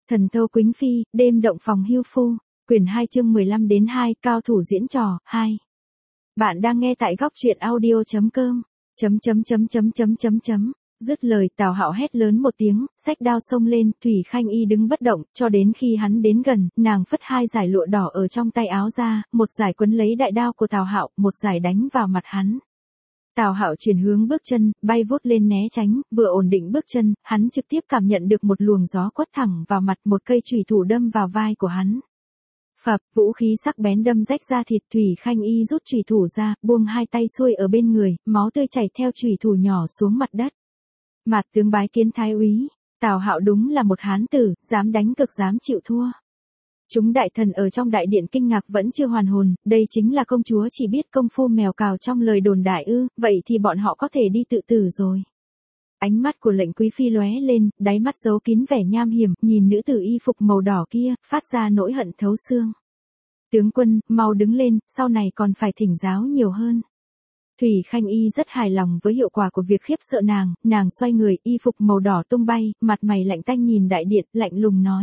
Thần Thâu Quýnh Phi, đêm động phòng hưu phu, quyển 2 chương 15 đến 2, cao thủ diễn trò, 2. Bạn đang nghe tại góc truyện audio.com. Dứt lời Tào Hạo hét lớn một tiếng, xách đao xông lên, Thủy Khanh Y đứng bất động, cho đến khi hắn đến gần, nàng phất hai dải lụa đỏ ở trong tay áo ra, một dải quấn lấy đại đao của Tào Hạo, một dải đánh vào mặt hắn. Tào Hạo chuyển hướng bước chân, bay vút lên né tránh, vừa ổn định bước chân, hắn trực tiếp cảm nhận được một luồng gió quất thẳng vào mặt, một cây chùy thủ đâm vào vai của hắn. Phập, vũ khí sắc bén đâm rách da thịt, Thủy Khanh Y rút chùy thủ ra, buông hai tay xuôi ở bên người, máu tươi chảy theo chùy thủ nhỏ xuống mặt đất. Mạt tướng bái kiến thái úy, Tào Hạo đúng là một hán tử, dám đánh cực dám chịu thua. Chúng đại thần ở trong đại điện kinh ngạc vẫn chưa hoàn hồn, đây chính là công chúa chỉ biết công phu mèo cào trong lời đồn đại ư, vậy thì bọn họ có thể đi tự tử rồi. Ánh mắt của lệnh quý phi lóe lên, đáy mắt giấu kín vẻ nham hiểm, nhìn nữ tử y phục màu đỏ kia, phát ra nỗi hận thấu xương. Tướng quân, mau đứng lên, sau này còn phải thỉnh giáo nhiều hơn. Thủy Khanh Y rất hài lòng với hiệu quả của việc khiếp sợ nàng xoay người, y phục màu đỏ tung bay, mặt mày lạnh tanh nhìn đại điện, lạnh lùng nói.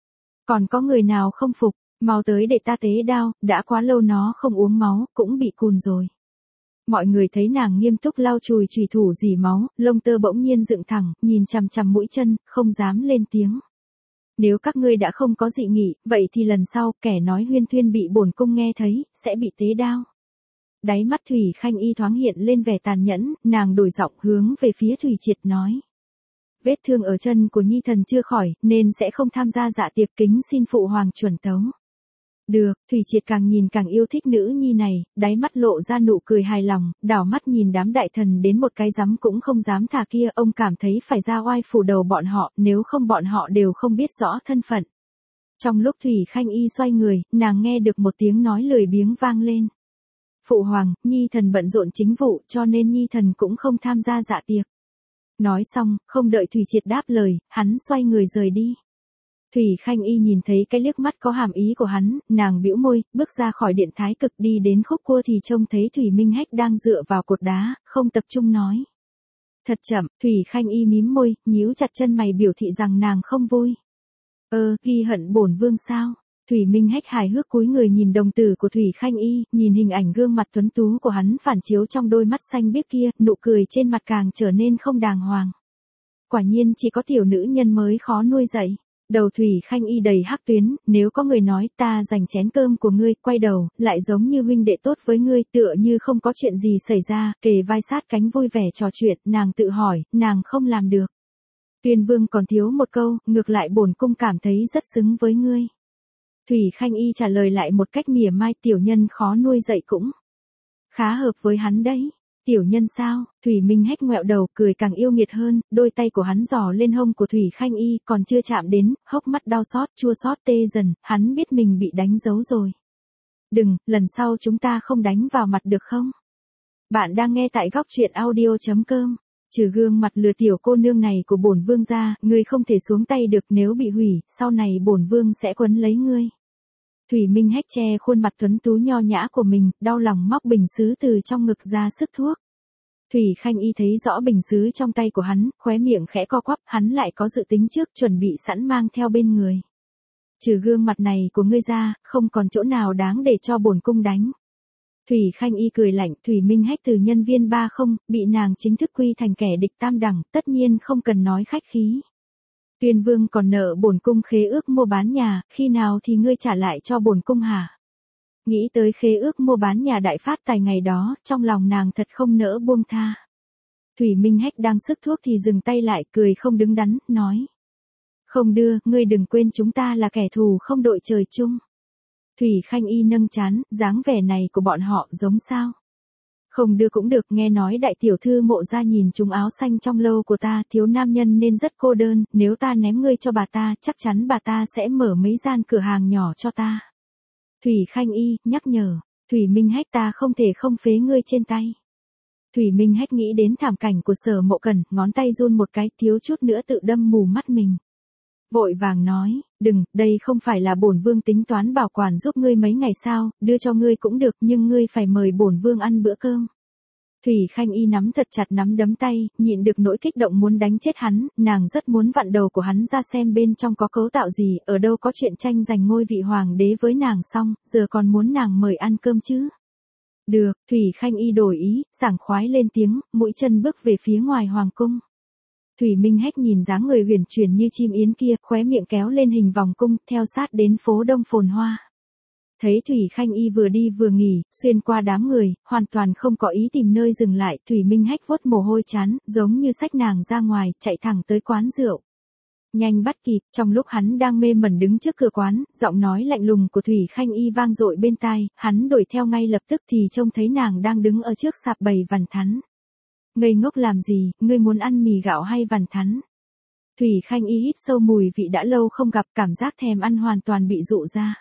Còn có người nào không phục, mau tới để ta tế đao, đã quá lâu nó không uống máu, cũng bị cùn rồi. Mọi người thấy nàng nghiêm túc lau chùi chùy thủ rỉ máu, lông tơ bỗng nhiên dựng thẳng, nhìn chằm chằm mũi chân, không dám lên tiếng. Nếu các ngươi đã không có dị nghị, vậy thì lần sau, kẻ nói huyên thuyên bị bổn cung nghe thấy, sẽ bị tế đao. Đáy mắt Thủy Khanh Y thoáng hiện lên vẻ tàn nhẫn, nàng đổi giọng hướng về phía Thủy Triệt nói. Vết thương ở chân của nhi thần chưa khỏi, nên sẽ không tham gia dạ tiệc, kính xin phụ hoàng chuẩn tấu. Được, Thủy Triệt càng nhìn càng yêu thích nữ nhi này, đáy mắt lộ ra nụ cười hài lòng, đảo mắt nhìn đám đại thần đến một cái rắm cũng không dám thả kia, ông cảm thấy phải ra oai phủ đầu bọn họ, nếu không bọn họ đều không biết rõ thân phận. Trong lúc Thủy Khanh Y xoay người, nàng nghe được một tiếng nói lười biếng vang lên. Phụ hoàng, nhi thần bận rộn chính vụ, cho nên nhi thần cũng không tham gia dạ tiệc. Nói xong, không đợi Thủy Triệt đáp lời, hắn xoay người rời đi. Thủy Khanh Y nhìn thấy cái liếc mắt có hàm ý của hắn, nàng bĩu môi, bước ra khỏi điện thái cực đi đến khúc cua thì trông thấy Thủy Minh Hách đang dựa vào cột đá, không tập trung nói. Thật chậm, Thủy Khanh Y mím môi, nhíu chặt chân mày biểu thị rằng nàng không vui. Ghi hận bổn vương sao? Thủy Minh Hách hài hước cúi người nhìn đồng tử của Thủy Khanh Y, nhìn hình ảnh gương mặt tuấn tú của hắn phản chiếu trong đôi mắt xanh biếc kia, nụ cười trên mặt càng trở nên không đàng hoàng. Quả nhiên chỉ có tiểu nữ nhân mới khó nuôi dạy. Đầu Thủy Khanh Y đầy hắc tuyến, nếu có người nói ta giành chén cơm của ngươi, quay đầu, lại giống như huynh đệ tốt với ngươi, tựa như không có chuyện gì xảy ra, kề vai sát cánh vui vẻ trò chuyện, nàng tự hỏi, nàng không làm được. Tuyên vương còn thiếu một câu, ngược lại bổn cung cảm thấy rất xứng với ngươi. Thủy Khanh Y trả lời lại một cách mỉa mai, tiểu nhân khó nuôi dạy cũng khá hợp với hắn đấy. Tiểu nhân sao? Thủy Minh Hách ngoẹo đầu, cười càng yêu nghiệt hơn, đôi tay của hắn giò lên hông của Thủy Khanh Y, còn chưa chạm đến, hốc mắt đau xót, chua xót tê dần, hắn biết mình bị đánh dấu rồi. Đừng, lần sau chúng ta không đánh vào mặt được không? Bạn đang nghe tại góc truyện audio.com. Trừ gương mặt lừa tiểu cô nương này của bổn vương ra, ngươi không thể xuống tay được, nếu bị hủy, sau này bổn vương sẽ quấn lấy ngươi. Thủy Minh Hách che khuôn mặt tuấn tú nho nhã của mình, đau lòng móc bình sứ từ trong ngực ra sức thuốc. Thủy Khanh Y thấy rõ bình sứ trong tay của hắn, khóe miệng khẽ co quắp, hắn lại có dự tính trước, chuẩn bị sẵn mang theo bên người. Trừ gương mặt này của ngươi ra, không còn chỗ nào đáng để cho bổn cung đánh. Thủy Khanh Y cười lạnh, Thủy Minh Hách từ nhân viên 30, bị nàng chính thức quy thành kẻ địch tam đẳng, tất nhiên không cần nói khách khí. Tuyên vương còn nợ bổn cung khế ước mua bán nhà, khi nào thì ngươi trả lại cho bổn cung hả? Nghĩ tới khế ước mua bán nhà đại phát tài ngày đó, trong lòng nàng thật không nỡ buông tha. Thủy Minh Hách đang sức thuốc thì dừng tay lại, cười không đứng đắn, nói. Không đưa, ngươi đừng quên chúng ta là kẻ thù không đội trời chung. Thủy Khanh Y nâng trán, dáng vẻ này của bọn họ giống sao? Không đưa cũng được, nghe nói đại tiểu thư Mộ gia nhìn trúng áo xanh trong lâu của ta, thiếu nam nhân nên rất cô đơn, nếu ta ném ngươi cho bà ta, chắc chắn bà ta sẽ mở mấy gian cửa hàng nhỏ cho ta. Thủy Khanh Y, nhắc nhở, Thủy Minh Hách ta không thể không phế ngươi trên tay. Thủy Minh Hách nghĩ đến thảm cảnh của Sở Mộ Cần, ngón tay run một cái, thiếu chút nữa tự đâm mù mắt mình. Vội vàng nói, đừng, đây không phải là bổn vương tính toán bảo quản giúp ngươi mấy ngày sao, đưa cho ngươi cũng được, nhưng ngươi phải mời bổn vương ăn bữa cơm. Thủy Khanh Y nắm thật chặt nắm đấm tay, nhịn được nỗi kích động muốn đánh chết hắn, nàng rất muốn vặn đầu của hắn ra xem bên trong có cấu tạo gì, ở đâu có chuyện tranh giành ngôi vị hoàng đế với nàng xong, giờ còn muốn nàng mời ăn cơm chứ. Được, Thủy Khanh Y đổi ý, sảng khoái lên tiếng, mũi chân bước về phía ngoài hoàng cung. Thủy Minh Hách nhìn dáng người huyền chuyển như chim yến kia, khóe miệng kéo lên hình vòng cung, theo sát đến phố đông phồn hoa. Thấy Thủy Khanh Y vừa đi vừa nghỉ, xuyên qua đám người, hoàn toàn không có ý tìm nơi dừng lại, Thủy Minh Hách vuốt mồ hôi chán, giống như xách nàng ra ngoài, chạy thẳng tới quán rượu. Nhanh bắt kịp, trong lúc hắn đang mê mẩn đứng trước cửa quán, giọng nói lạnh lùng của Thủy Khanh Y vang dội bên tai, hắn đuổi theo ngay lập tức thì trông thấy nàng đang đứng ở trước sạp bày vằn thắn. Ngây ngốc làm gì, ngươi muốn ăn mì gạo hay vằn thắn? Thủy Khanh Y hít sâu mùi vị đã lâu không gặp, cảm giác thèm ăn hoàn toàn bị dụ ra.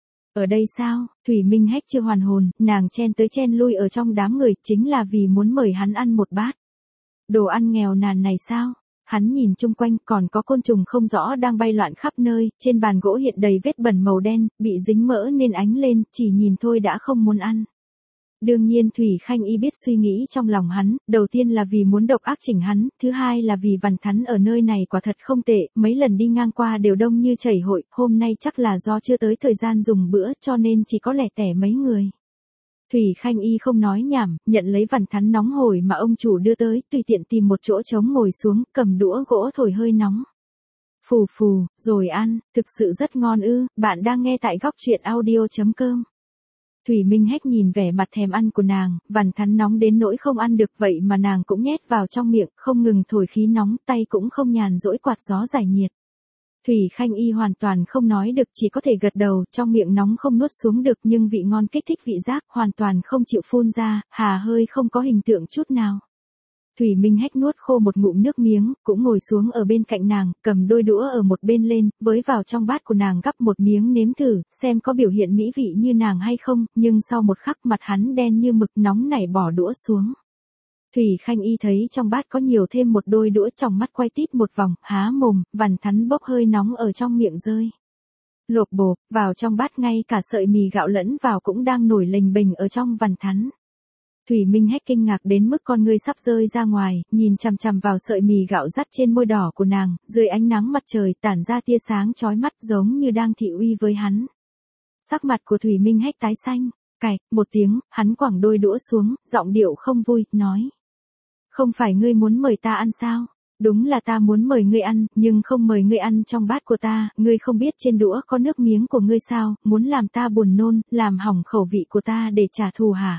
Ở đây sao? Thủy Minh Hách chưa hoàn hồn, nàng chen tới chen lui ở trong đám người, chính là vì muốn mời hắn ăn một bát. Đồ ăn nghèo nàn này sao? Hắn nhìn chung quanh, còn có côn trùng không rõ đang bay loạn khắp nơi, trên bàn gỗ hiện đầy vết bẩn màu đen, bị dính mỡ nên ánh lên, chỉ nhìn thôi đã không muốn ăn. Đương nhiên Thủy Khanh Y biết suy nghĩ trong lòng hắn, đầu tiên là vì muốn độc ác chỉnh hắn, thứ hai là vì vằn thắn ở nơi này quả thật không tệ, mấy lần đi ngang qua đều đông như chảy hội, hôm nay chắc là do chưa tới thời gian dùng bữa cho nên chỉ có lẻ tẻ mấy người. Thủy Khanh Y không nói nhảm, nhận lấy vằn thắn nóng hổi mà ông chủ đưa tới, tùy tiện tìm một chỗ trống ngồi xuống, cầm đũa gỗ thổi hơi nóng. Phù phù, rồi ăn, thực sự rất ngon ư, bạn đang nghe tại góc truyện audio.com. Thủy Minh Hách nhìn vẻ mặt thèm ăn của nàng, vằn thắn nóng đến nỗi không ăn được vậy mà nàng cũng nhét vào trong miệng, không ngừng thổi khí nóng, tay cũng không nhàn rỗi quạt gió giải nhiệt. Thủy Khanh Y hoàn toàn không nói được, chỉ có thể gật đầu, trong miệng nóng không nuốt xuống được nhưng vị ngon kích thích vị giác, hoàn toàn không chịu phun ra, hà hơi không có hình tượng chút nào. Thủy Minh Hách nuốt khô một ngụm nước miếng, cũng ngồi xuống ở bên cạnh nàng, cầm đôi đũa ở một bên lên, với vào trong bát của nàng gắp một miếng nếm thử, xem có biểu hiện mỹ vị như nàng hay không, nhưng sau một khắc mặt hắn đen như mực nóng nảy bỏ đũa xuống. Thủy Khanh Y thấy trong bát có nhiều thêm một đôi đũa, trong mắt quay tít một vòng, há mồm, vằn thắn bốc hơi nóng ở trong miệng rơi. Lộp bộp, vào trong bát ngay cả sợi mì gạo lẫn vào cũng đang nổi lềnh bềnh ở trong vằn thắn. Thủy Minh Hách kinh ngạc đến mức con ngươi sắp rơi ra ngoài, nhìn chằm chằm vào sợi mì gạo dắt trên môi đỏ của nàng, dưới ánh nắng mặt trời tản ra tia sáng chói mắt giống như đang thị uy với hắn. Sắc mặt của Thủy Minh Hách tái xanh, cạch, một tiếng, hắn quẳng đôi đũa xuống, giọng điệu không vui, nói. Không phải ngươi muốn mời ta ăn sao? Đúng là ta muốn mời ngươi ăn, nhưng không mời ngươi ăn trong bát của ta, ngươi không biết trên đũa có nước miếng của ngươi sao, muốn làm ta buồn nôn, làm hỏng khẩu vị của ta để trả thù hả?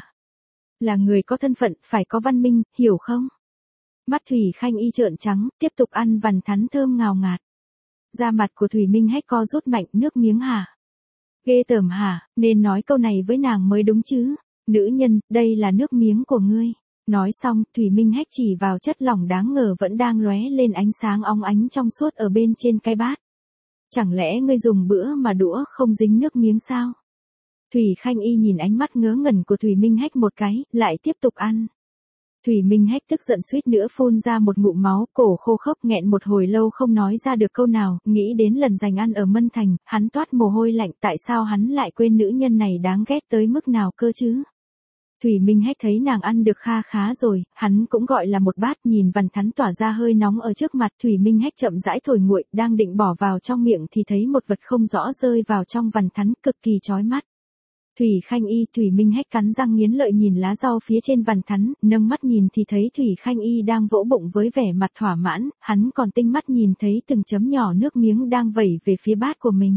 Là người có thân phận, phải có văn minh, hiểu không? Mắt Thủy Khanh Y trợn trắng, tiếp tục ăn vằn thắn thơm ngào ngạt. Da mặt của Thủy Minh Hách co rút mạnh, nước miếng hả? Ghê tởm hả, nên nói câu này với nàng mới đúng chứ. Nữ nhân, đây là nước miếng của ngươi. Nói xong, Thủy Minh Hách chỉ vào chất lỏng đáng ngờ vẫn đang lóe lên ánh sáng óng ánh trong suốt ở bên trên cái bát. Chẳng lẽ ngươi dùng bữa mà đũa không dính nước miếng sao? Thủy Khanh Y nhìn ánh mắt ngớ ngẩn của Thủy Minh Hách một cái, lại tiếp tục ăn. Thủy Minh Hách tức giận suýt nữa phun ra một ngụm máu, cổ khô khốc nghẹn một hồi lâu không nói ra được câu nào, nghĩ đến lần dành ăn ở Mân Thành, hắn toát mồ hôi lạnh, tại sao hắn lại quên nữ nhân này đáng ghét tới mức nào cơ chứ? Thủy Minh Hách thấy nàng ăn được kha khá rồi, hắn cũng gọi là một bát, nhìn vằn thắn tỏa ra hơi nóng ở trước mặt, Thủy Minh Hách chậm rãi thổi nguội, đang định bỏ vào trong miệng thì thấy một vật không rõ rơi vào trong vằn thắn, cực kỳ chói mắt. Thủy Khanh Y, Thủy Minh Hách cắn răng nghiến lợi nhìn lá rau phía trên vằn thắn, nâng mắt nhìn thì thấy Thủy Khanh Y đang vỗ bụng với vẻ mặt thỏa mãn, hắn còn tinh mắt nhìn thấy từng chấm nhỏ nước miếng đang vẩy về phía bát của mình.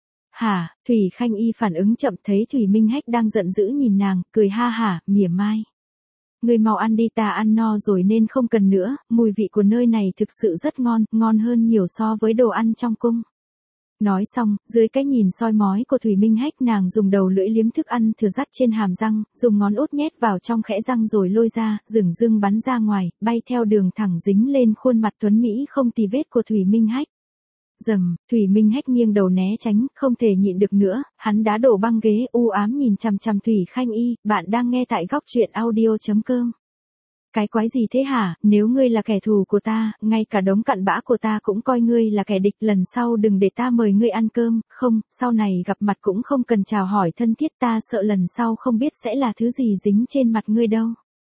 Hả, Thủy Khanh Y phản ứng chậm, thấy Thủy Minh Hách đang giận dữ nhìn nàng, cười ha hả, mỉa mai. Ngươi mau ăn đi, ta ăn no rồi nên không cần nữa, mùi vị của nơi này thực sự rất ngon, ngon hơn nhiều so với đồ ăn trong cung. Nói xong, dưới cái nhìn soi mói của Thủy Minh Hách, nàng dùng đầu lưỡi liếm thức ăn thừa dắt trên hàm răng, dùng ngón út nhét vào trong khẽ răng rồi lôi ra, dửng dưng bắn ra ngoài, bay theo đường thẳng dính lên khuôn mặt tuấn mỹ không tì vết của Thủy Minh Hách. Rầm, Thủy Minh Hách nghiêng đầu né tránh, không thể nhịn được nữa, hắn đá đổ băng ghế, u ám nhìn chằm chằm Thủy Khanh Y, bạn đang nghe tại góc truyện audio.com. Cái quái gì thế hả, nếu ngươi là kẻ thù của ta, ngay cả đống cặn bã của ta cũng coi ngươi là kẻ địch, lần sau đừng để ta mời ngươi ăn cơm, không, sau này gặp mặt cũng không cần chào hỏi thân thiết, ta sợ lần sau không biết sẽ là thứ gì dính trên mặt ngươi đâu.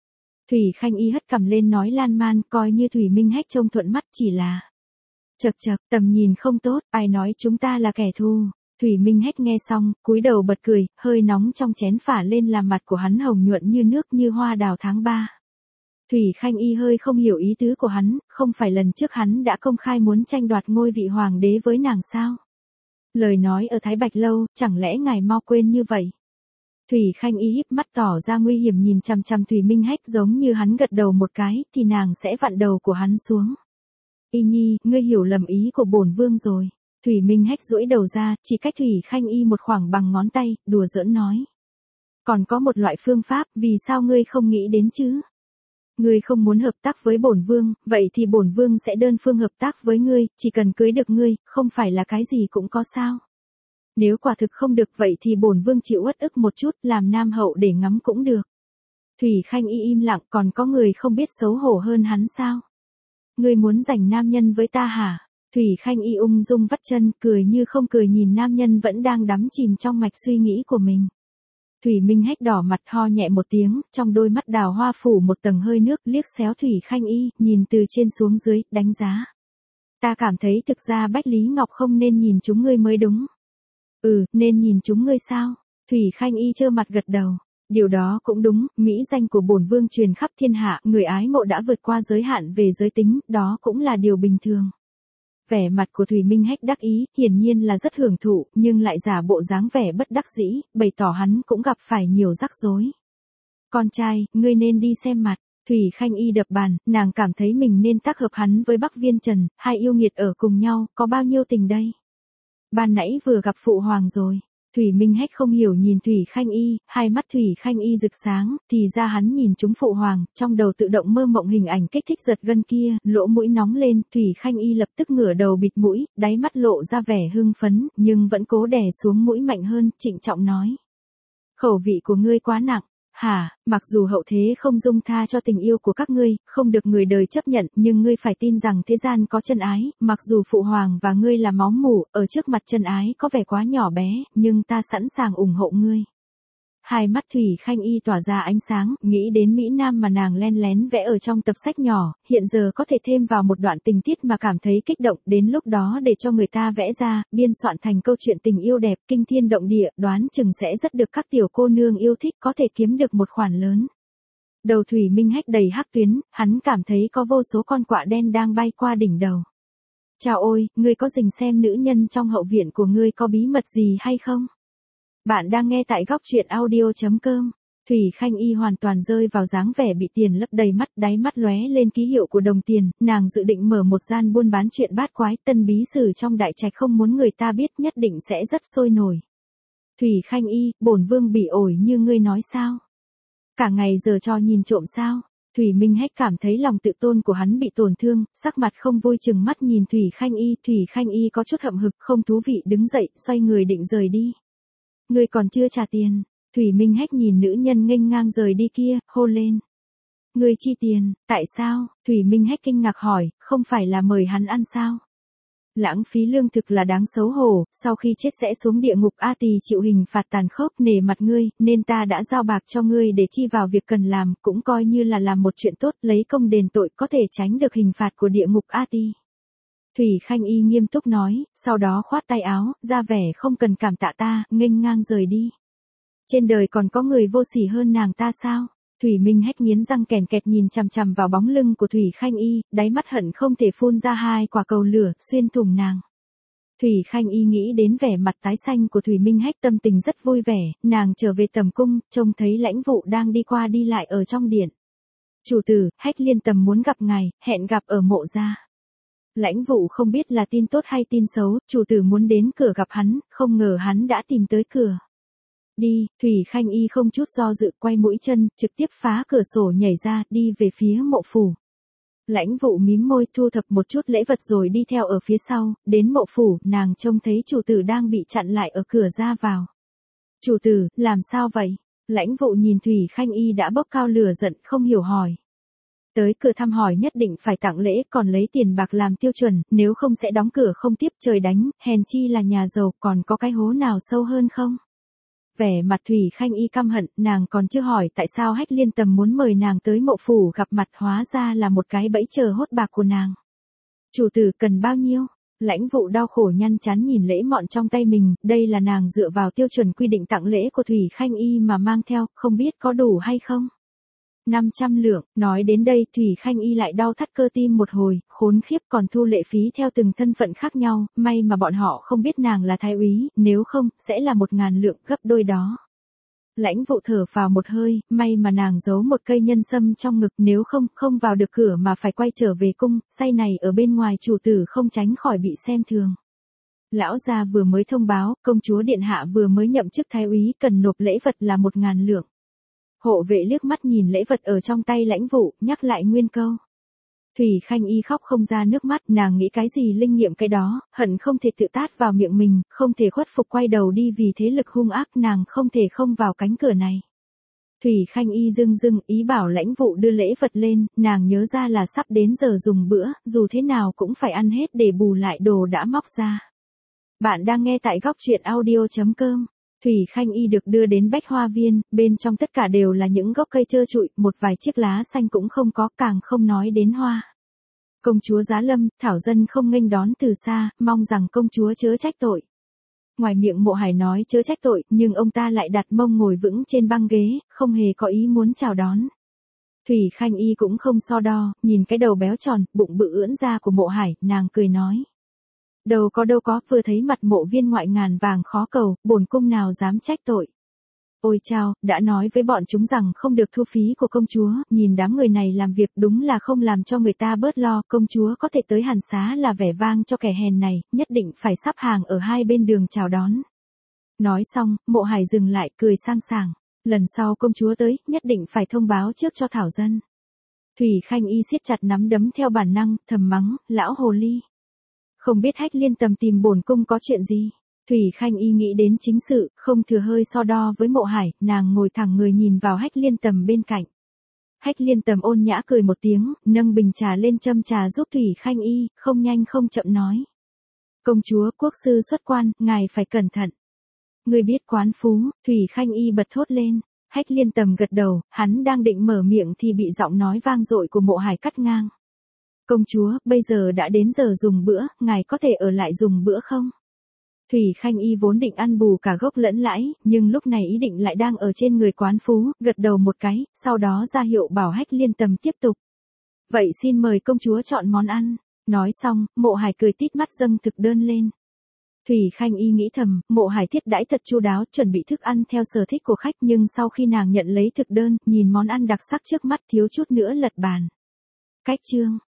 Thủy Khanh Y hất cằm lên nói lan man, coi như Thủy Minh Hách trông thuận mắt chỉ là. Chậc chậc, tầm nhìn không tốt, ai nói chúng ta là kẻ thù. Thủy Minh Hách nghe xong, cúi đầu bật cười, hơi nóng trong chén phả lên làm mặt của hắn hồng nhuận như nước như hoa đào tháng 3. Thủy Khanh Y hơi không hiểu ý tứ của hắn, không phải lần trước hắn đã công khai muốn tranh đoạt ngôi vị hoàng đế với nàng sao? Lời nói ở Thái Bạch Lâu, chẳng lẽ ngài mau quên như vậy? Thủy Khanh Y híp mắt tỏ ra nguy hiểm nhìn chằm chằm Thủy Minh Hách giống như hắn gật đầu một cái, thì nàng sẽ vặn đầu của hắn xuống. Y Nhi, ngươi hiểu lầm ý của bổn vương rồi. Thủy Minh Hách duỗi đầu ra, chỉ cách Thủy Khanh Y một khoảng bằng ngón tay, đùa giỡn nói. Còn có một loại phương pháp, vì sao ngươi không nghĩ đến chứ? Ngươi không muốn hợp tác với bổn vương, vậy thì bổn vương sẽ đơn phương hợp tác với ngươi, chỉ cần cưới được ngươi, không phải là cái gì cũng có sao. Nếu quả thực không được vậy thì bổn vương chịu uất ức một chút, làm nam hậu để ngắm cũng được. Thủy Khanh Y im lặng, còn có người không biết xấu hổ hơn hắn sao? Ngươi muốn giành nam nhân với ta hả? Thủy Khanh Y ung dung vắt chân, cười như không cười nhìn nam nhân vẫn đang đắm chìm trong mạch suy nghĩ của mình. Thủy Minh Hách đỏ mặt ho nhẹ một tiếng, trong đôi mắt đào hoa phủ một tầng hơi nước, liếc xéo Thủy Khanh Y, nhìn từ trên xuống dưới, đánh giá. Ta cảm thấy thực ra Bách Lý Ngọc không nên nhìn chúng ngươi mới đúng. Nên nhìn chúng ngươi sao? Thủy Khanh Y trơ mặt gật đầu. Điều đó cũng đúng, mỹ danh của bổn vương truyền khắp thiên hạ, người ái mộ đã vượt qua giới hạn về giới tính, đó cũng là điều bình thường. Vẻ mặt của Thủy Minh Hách đắc ý, hiển nhiên là rất hưởng thụ, nhưng lại giả bộ dáng vẻ bất đắc dĩ, bày tỏ hắn cũng gặp phải nhiều rắc rối. Con trai, ngươi nên đi xem mặt. Thủy Khanh Y đập bàn, nàng cảm thấy mình nên tác hợp hắn với Bắc Viên Trần, hai yêu nghiệt ở cùng nhau, có bao nhiêu tình đây? Ban nãy vừa gặp phụ hoàng rồi. Thủy Minh Hách không hiểu nhìn Thủy Khanh Y, hai mắt Thủy Khanh Y rực sáng, thì ra hắn nhìn chúng phụ hoàng, trong đầu tự động mơ mộng hình ảnh kích thích giật gân kia, lỗ mũi nóng lên, Thủy Khanh Y lập tức ngửa đầu bịt mũi, đáy mắt lộ ra vẻ hưng phấn, nhưng vẫn cố đè xuống mũi mạnh hơn, trịnh trọng nói. Khẩu vị của ngươi quá nặng. Hả, mặc dù hậu thế không dung tha cho tình yêu của các ngươi, không được người đời chấp nhận, nhưng ngươi phải tin rằng thế gian có chân ái, mặc dù phụ hoàng và ngươi là máu mủ, ở trước mặt chân ái có vẻ quá nhỏ bé, nhưng ta sẵn sàng ủng hộ ngươi. Hai mắt Thủy Khanh Y tỏa ra ánh sáng, nghĩ đến Mỹ Nam mà nàng len lén vẽ ở trong tập sách nhỏ, hiện giờ có thể thêm vào một đoạn tình tiết mà cảm thấy kích động, đến lúc đó để cho người ta vẽ ra, biên soạn thành câu chuyện tình yêu đẹp, kinh thiên động địa, đoán chừng sẽ rất được các tiểu cô nương yêu thích, có thể kiếm được một khoản lớn. Đầu Thủy Minh Hách đầy hắc tuyến, hắn cảm thấy có vô số con quạ đen đang bay qua đỉnh đầu. Chào ôi, ngươi có rình xem nữ nhân trong hậu viện của ngươi có bí mật gì hay không? Bạn đang nghe tại góc truyện audio.com. Thủy Khanh Y hoàn toàn rơi vào dáng vẻ bị tiền lấp đầy mắt, đáy mắt lóe lên ký hiệu của đồng tiền, nàng dự định mở một gian buôn bán chuyện bát quái, tân bí sử trong đại trạch không muốn người ta biết, nhất định sẽ rất sôi nổi. Thủy Khanh Y, bổn vương bị ổi như ngươi nói sao? Cả ngày giờ cho nhìn trộm sao? Thủy Minh Hách cảm thấy lòng tự tôn của hắn bị tổn thương, sắc mặt không vui chừng mắt nhìn Thủy Khanh Y có chút hậm hực, không thú vị đứng dậy, xoay người định rời đi. Ngươi còn chưa trả tiền. Thủy Minh Hách nhìn nữ nhân nghênh ngang rời đi kia, hô lên. Ngươi chi tiền, tại sao? Thủy Minh Hách kinh ngạc hỏi, không phải là mời hắn ăn sao? Lãng phí lương thực là đáng xấu hổ, sau khi chết sẽ xuống địa ngục A Tỳ chịu hình phạt tàn khốc, nể mặt ngươi, nên ta đã giao bạc cho ngươi để chi vào việc cần làm, cũng coi như là làm một chuyện tốt, lấy công đền tội, có thể tránh được hình phạt của địa ngục A Tỳ. Thủy Khanh Y nghiêm túc nói, sau đó khoát tay áo, ra vẻ không cần cảm tạ ta, nghênh ngang rời đi. Trên đời còn có người vô sỉ hơn nàng ta sao? Thủy Minh Hách nghiến răng kèn kẹt nhìn chằm chằm vào bóng lưng của Thủy Khanh Y, đáy mắt hận không thể phun ra hai quả cầu lửa, xuyên thủng nàng. Thủy Khanh Y nghĩ đến vẻ mặt tái xanh của Thủy Minh Hách, tâm tình rất vui vẻ, nàng trở về tầm cung, trông thấy Lãnh Vụ đang đi qua đi lại ở trong điện. Chủ tử, Hách Liên Tầm muốn gặp ngài, hẹn gặp ở mộ gia. Lãnh Vụ không biết là tin tốt hay tin xấu, chủ tử muốn đến cửa gặp hắn, không ngờ hắn đã tìm tới cửa. Đi, Thủy Khanh Y không chút do dự quay mũi chân, trực tiếp phá cửa sổ nhảy ra, đi về phía mộ phủ. Lãnh Vụ mím môi thu thập một chút lễ vật rồi đi theo ở phía sau, đến mộ phủ, nàng trông thấy chủ tử đang bị chặn lại ở cửa ra vào. Chủ tử, làm sao vậy? Lãnh Vụ nhìn Thủy Khanh Y đã bốc cao lửa giận, không hiểu hỏi. Tới cửa thăm hỏi nhất định phải tặng lễ, còn lấy tiền bạc làm tiêu chuẩn, nếu không sẽ đóng cửa không tiếp, trời đánh, hèn chi là nhà giàu, còn có cái hố nào sâu hơn không? vẻ mặt Thủy Khanh Y căm hận, nàng còn chưa hỏi tại sao Hách Liên Tầm muốn mời nàng tới mộ phủ gặp mặt, hóa ra là một cái bẫy chờ hốt bạc của nàng. Chủ tử cần bao nhiêu? Lãnh Vụ đau khổ nhăn chán nhìn lễ mọn trong tay mình, đây là nàng dựa vào tiêu chuẩn quy định tặng lễ của Thủy Khanh Y mà mang theo, không biết có đủ hay không? 500 lượng, nói đến đây Thủy Khanh Y lại đau thắt cơ tim một hồi, khốn khiếp, còn thu lệ phí theo từng thân phận khác nhau, may mà bọn họ không biết nàng là thái úy, nếu không, sẽ là 1000 lượng, gấp đôi đó. Lãnh Vụ thở vào một hơi, may mà nàng giấu một cây nhân sâm trong ngực, nếu không, không vào được cửa mà phải quay trở về cung, say này ở bên ngoài chủ tử không tránh khỏi bị xem thường. Lão gia vừa mới thông báo, công chúa điện hạ vừa mới nhậm chức thái úy, cần nộp lễ vật là 1000 lượng. Hộ vệ liếc mắt nhìn lễ vật ở trong tay Lãnh Vụ, nhắc lại nguyên câu. Thủy Khanh Y khóc không ra nước mắt, nàng nghĩ cái gì linh nghiệm cái đó, hận không thể tự tát vào miệng mình, không thể khuất phục quay đầu đi vì thế lực hung ác, nàng không thể không vào cánh cửa này. Thủy Khanh Y dưng ý bảo Lãnh Vụ đưa lễ vật lên, nàng nhớ ra là sắp đến giờ dùng bữa, dù thế nào cũng phải ăn hết để bù lại đồ đã móc ra. Bạn đang nghe tại góc truyện audio.com. Thủy Khanh Y được đưa đến Bách Hoa Viên, bên trong tất cả đều là những gốc cây trơ trụi, một vài chiếc lá xanh cũng không có, càng không nói đến hoa. Công chúa giá lâm, thảo dân không nghênh đón từ xa, mong rằng công chúa chớ trách tội. Ngoài miệng Mộ Hải nói chớ trách tội, nhưng ông ta lại đặt mông ngồi vững trên băng ghế, không hề có ý muốn chào đón. Thủy Khanh Y cũng không so đo, nhìn cái đầu béo tròn, bụng bự ưỡn ra của Mộ Hải, nàng cười nói. Đâu có, vừa thấy mặt Mộ viên ngoại ngàn vàng khó cầu, bổn cung nào dám trách tội. Ôi chao, đã nói với bọn chúng rằng không được thu phí của công chúa, nhìn đám người này làm việc đúng là không làm cho người ta bớt lo, công chúa có thể tới Hàn Xá là vẻ vang cho kẻ hèn này, nhất định phải sắp hàng ở hai bên đường chào đón. Nói xong, Mộ Hải dừng lại, cười sang sảng, lần sau công chúa tới, nhất định phải thông báo trước cho thảo dân. Thủy Khanh Y siết chặt nắm đấm theo bản năng, thầm mắng, lão hồ ly. Không biết Hách Liên Tầm tìm bổn cung có chuyện gì. Thủy Khanh Y nghĩ đến chính sự, không thừa hơi so đo với Mộ Hải, nàng ngồi thẳng người nhìn vào Hách Liên Tầm bên cạnh. Hách Liên Tầm ôn nhã cười một tiếng, nâng bình trà lên châm trà giúp Thủy Khanh Y, không nhanh không chậm nói. Công chúa, quốc sư xuất quan, ngài phải cẩn thận. Người biết quán phú, Thủy Khanh Y bật thốt lên. Hách Liên Tầm gật đầu, hắn đang định mở miệng thì bị giọng nói vang dội của Mộ Hải cắt ngang. Công chúa, bây giờ đã đến giờ dùng bữa, ngài có thể ở lại dùng bữa không? Thủy Khanh Y vốn định ăn bù cả gốc lẫn lãi, nhưng lúc này ý định lại đang ở trên người quán phú, gật đầu một cái, sau đó ra hiệu bảo Hách Liên Tầm tiếp tục. Vậy xin mời công chúa chọn món ăn. Nói xong, Mộ Hải cười tít mắt dâng thực đơn lên. Thủy Khanh Y nghĩ thầm, Mộ Hải thiết đãi thật chu đáo, chuẩn bị thức ăn theo sở thích của khách, nhưng sau khi nàng nhận lấy thực đơn, nhìn món ăn đặc sắc trước mắt thiếu chút nữa lật bàn. Cách chương